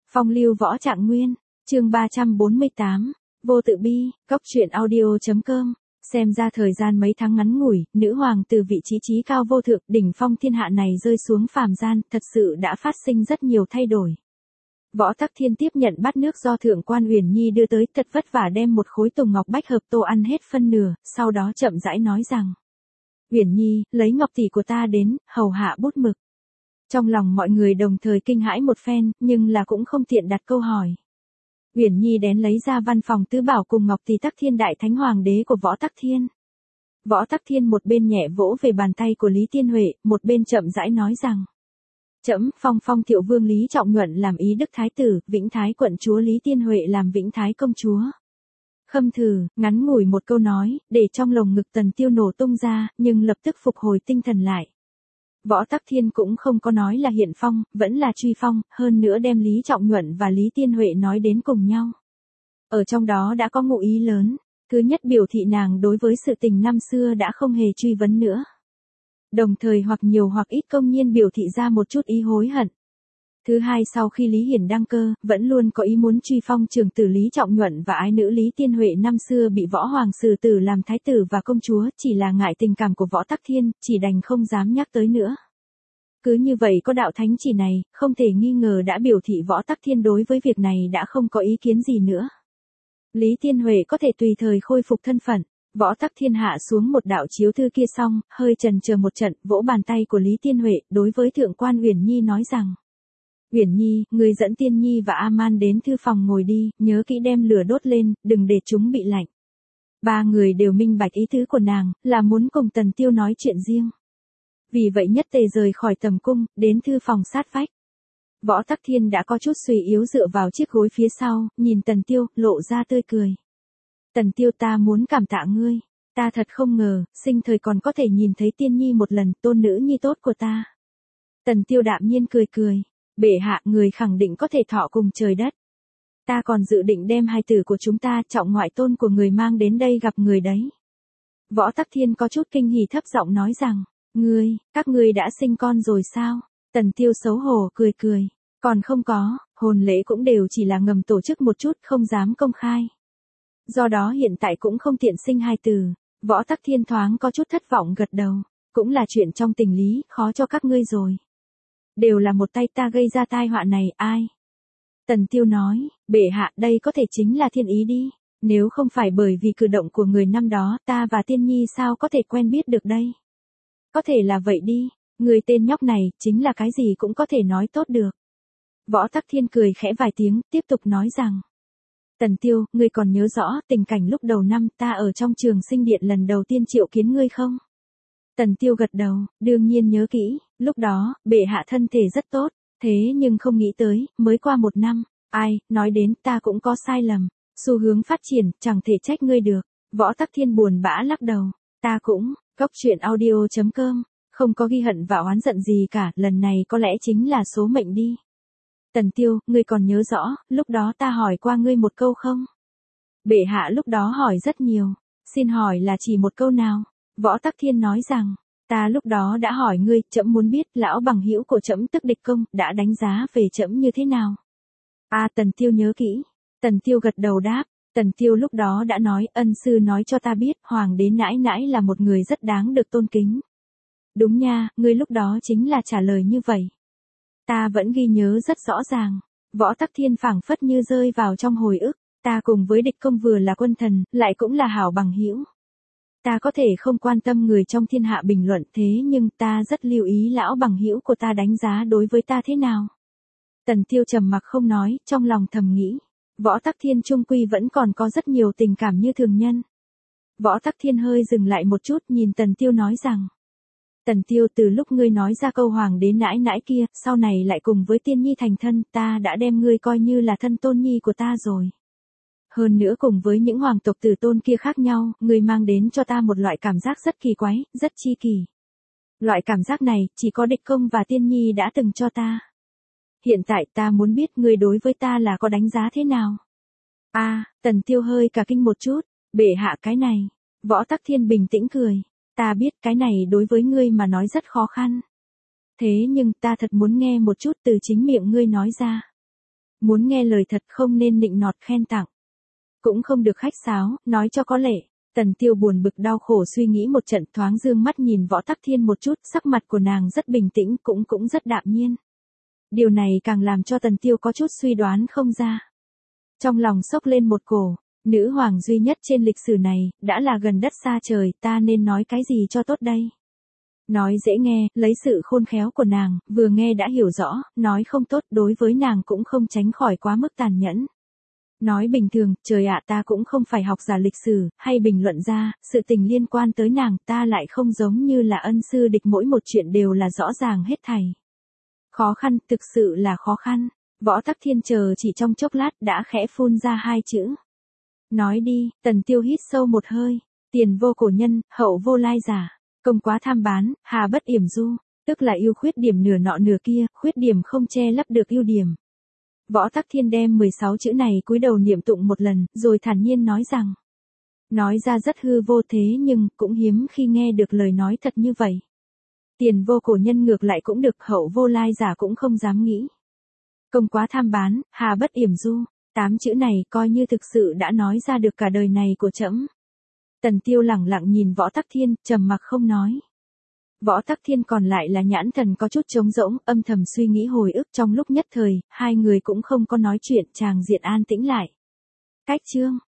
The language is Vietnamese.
Phong lưu võ trạng nguyên, chương 348, vô tự bi, góc truyện audio.com. Xem ra thời gian mấy tháng ngắn ngủi, nữ hoàng từ vị trí trí cao vô thượng đỉnh phong thiên hạ này rơi xuống phàm gian, thật sự đã phát sinh rất nhiều thay đổi. Võ Tắc Thiên tiếp nhận bát nước do thượng quan Uyển Nhi đưa tới, thật vất vả đem một khối tùng ngọc bách hợp tô ăn hết phân nửa, sau đó chậm rãi nói rằng: Uyển Nhi, lấy ngọc tỷ của ta đến, hầu hạ bút mực. Trong lòng mọi người đồng thời kinh hãi một phen, nhưng là cũng không tiện đặt câu hỏi. Uyển Nhi đến lấy ra văn phòng tứ bảo cùng ngọc tỷ Tắc Thiên đại thánh hoàng đế của Võ Tắc Thiên. Võ Tắc Thiên một bên nhẹ vỗ về bàn tay của Lý Tiên Huệ, một bên chậm rãi nói rằng: Trẫm phong Thiệu Vương Lý Trọng Nhuận làm Ý Đức Thái Tử, Vĩnh Thái Quận Chúa Lý Tiên Huệ làm Vĩnh Thái Công Chúa. Khâm thử, ngắn ngủi một câu nói, để trong lồng ngực Tần Tiêu nổ tung ra, nhưng lập tức phục hồi tinh thần lại. Võ Tắc Thiên cũng không có nói là hiện phong, vẫn là truy phong, hơn nữa đem Lý Trọng Nhuận và Lý Tiên Huệ nói đến cùng nhau. Ở trong đó đã có ngụ ý lớn. Thứ nhất, biểu thị nàng đối với sự tình năm xưa đã không hề truy vấn nữa. Đồng thời hoặc nhiều hoặc ít công nhiên biểu thị ra một chút ý hối hận. Thứ hai, sau khi Lý Hiển đăng cơ, vẫn luôn có ý muốn truy phong trưởng tử Lý Trọng Nhuận và ái nữ Lý Tiên Huệ năm xưa bị võ hoàng xử tử làm thái tử và công chúa, chỉ là ngại tình cảm của Võ Tắc Thiên, chỉ đành không dám nhắc tới nữa. Cứ như vậy có đạo thánh chỉ này, không thể nghi ngờ đã biểu thị Võ Tắc Thiên đối với việc này đã không có ý kiến gì nữa. Lý Tiên Huệ có thể tùy thời khôi phục thân phận. Võ Tắc Thiên hạ xuống một đạo chiếu thư kia xong, hơi chần chờ một trận, vỗ bàn tay của Lý Tiên Huệ, đối với thượng quan Uyển Nhi nói rằng: Uyển Nhi, người dẫn Tiên Nhi và A-man đến thư phòng ngồi đi, nhớ kỹ đem lửa đốt lên, đừng để chúng bị lạnh. Ba người đều minh bạch ý tứ của nàng, là muốn cùng Tần Tiêu nói chuyện riêng. Vì vậy nhất tề rời khỏi tầm cung, đến thư phòng sát vách. Võ Tắc Thiên đã có chút suy yếu dựa vào chiếc gối phía sau, nhìn Tần Tiêu, lộ ra tươi cười. Tần Tiêu, ta muốn cảm tạ ngươi. Ta thật không ngờ, sinh thời còn có thể nhìn thấy Tiên Nhi một lần, tôn nữ nhi tốt của ta. Tần Tiêu đạm nhiên cười cười. Bệ hạ, người khẳng định có thể thọ cùng trời đất. Ta còn dự định đem hai tử của chúng ta, trọng ngoại tôn của người mang đến đây gặp người đấy. Võ Tắc Thiên có chút kinh hỉ thấp giọng nói rằng: các ngươi đã sinh con rồi sao? Tần Tiêu xấu hổ cười cười. Còn không có, hôn lễ cũng đều chỉ là ngầm tổ chức một chút, không dám công khai. Do đó hiện tại cũng không tiện sinh hai tử. Võ Tắc Thiên thoáng có chút thất vọng gật đầu. Cũng là chuyện trong tình lý, khó cho các ngươi rồi. Đều là một tay ta gây ra tai họa này, ai? Tần Tiêu nói: Bệ hạ, đây có thể chính là thiên ý đi. Nếu không phải bởi vì cử động của người năm đó, ta và Tiên Nhi sao có thể quen biết được đây? Có thể là vậy đi. Người tên nhóc này, chính là cái gì cũng có thể nói tốt được. Võ Tắc Thiên cười khẽ vài tiếng, tiếp tục nói rằng: Tần Tiêu, ngươi còn nhớ rõ tình cảnh lúc đầu năm ta ở trong Trường Sinh Điện lần đầu tiên triệu kiến ngươi không? Tần Tiêu gật đầu, đương nhiên nhớ kỹ, lúc đó, bệ hạ thân thể rất tốt, thế nhưng không nghĩ tới, mới qua một năm, nói đến ta cũng có sai lầm, xu hướng phát triển, chẳng thể trách ngươi được. Võ Tắc Thiên buồn bã lắc đầu, ta cũng, góc truyện audio.com, không có ghi hận và oán giận gì cả, lần này có lẽ chính là số mệnh đi. Tần Tiêu, ngươi còn nhớ rõ, lúc đó ta hỏi qua ngươi một câu không? Bệ hạ lúc đó hỏi rất nhiều, xin hỏi là chỉ một câu nào? Võ Tắc Thiên nói rằng: ta lúc đó đã hỏi ngươi, trẫm muốn biết lão bằng hữu của trẫm tức địch công đã đánh giá về trẫm như thế nào. Tần Tiêu nhớ kỹ. Tần Tiêu gật đầu đáp. Tần Tiêu lúc đó đã nói, ân sư nói cho ta biết, hoàng đế nãi nãi là một người rất đáng được tôn kính. Đúng nha, ngươi lúc đó chính là trả lời như vậy. Ta vẫn ghi nhớ rất rõ ràng. Võ Tắc Thiên phảng phất như rơi vào trong hồi ức. Ta cùng với địch công vừa là quân thần, lại cũng là hảo bằng hữu. Ta có thể không quan tâm người trong thiên hạ bình luận, thế nhưng ta rất lưu ý lão bằng hữu của ta đánh giá đối với ta thế nào. Tần Tiêu trầm mặc không nói, trong lòng thầm nghĩ. Võ Tắc Thiên trung quy vẫn còn có rất nhiều tình cảm như thường nhân. Võ Tắc Thiên hơi dừng lại một chút, nhìn Tần Tiêu nói rằng: Tần Tiêu, từ lúc ngươi nói ra câu hoàng đế nãi nãi kia, sau này lại cùng với Tiên Nhi thành thân, ta đã đem ngươi coi như là thân tôn nhi của ta rồi. Hơn nữa cùng với những hoàng tộc tử tôn kia khác nhau, ngươi mang đến cho ta một loại cảm giác rất kỳ quái, rất chi kỳ. Loại cảm giác này, chỉ có địch công và Tiên Nhi đã từng cho ta. Hiện tại ta muốn biết ngươi đối với ta là có đánh giá thế nào. Tần Tiêu hơi cả kinh một chút, bệ hạ cái này. Võ Tắc Thiên bình tĩnh cười. Ta biết cái này đối với ngươi mà nói rất khó khăn. Thế nhưng ta thật muốn nghe một chút từ chính miệng ngươi nói ra. Muốn nghe lời thật không nên nịnh nọt khen tặng. Cũng không được khách sáo, nói cho có lệ. Tần Tiêu buồn bực đau khổ suy nghĩ một trận, thoáng dương mắt nhìn Võ Tắc Thiên một chút, sắc mặt của nàng rất bình tĩnh, cũng rất đạm nhiên. Điều này càng làm cho Tần Tiêu có chút suy đoán không ra. Trong lòng sốc lên một cổ, nữ hoàng duy nhất trên lịch sử này, đã là gần đất xa trời, ta nên nói cái gì cho tốt đây? Nói dễ nghe, lấy sự khôn khéo của nàng, vừa nghe đã hiểu rõ, nói không tốt đối với nàng cũng không tránh khỏi quá mức tàn nhẫn. Nói bình thường, trời ạ, ta cũng không phải học giả lịch sử, hay bình luận ra, sự tình liên quan tới nàng, ta lại không giống như là ân sư địch, mỗi một chuyện đều là rõ ràng hết thảy. Khó khăn, thực sự là khó khăn. Võ Tắc Thiên chờ chỉ trong chốc lát đã khẽ phun ra hai chữ. Nói đi. Tần Tiêu hít sâu một hơi. Tiền vô cổ nhân, hậu vô lai giả. Công quá tham bán, hà bất yểm du. Tức là ưu khuyết điểm nửa nọ nửa kia, khuyết điểm không che lấp được ưu điểm. Võ Tắc Thiên đem 16 chữ này cúi đầu niệm tụng một lần, rồi thản nhiên nói rằng. Nói ra rất hư vô thế nhưng cũng hiếm khi nghe được lời nói thật như vậy. Tiền vô cổ nhân ngược lại cũng được, hậu vô lai giả cũng không dám nghĩ. Công quá tham bán, hà bất yểm du, 8 chữ này coi như thực sự đã nói ra được cả đời này của trẫm. Tần Tiêu lẳng lặng nhìn Võ Tắc Thiên, trầm mặc không nói. Võ Tắc Thiên còn lại là nhãn thần có chút trống rỗng, âm thầm suy nghĩ hồi ức, trong lúc nhất thời, hai người cũng không có nói chuyện, tràng diện an tĩnh lại. Cách chương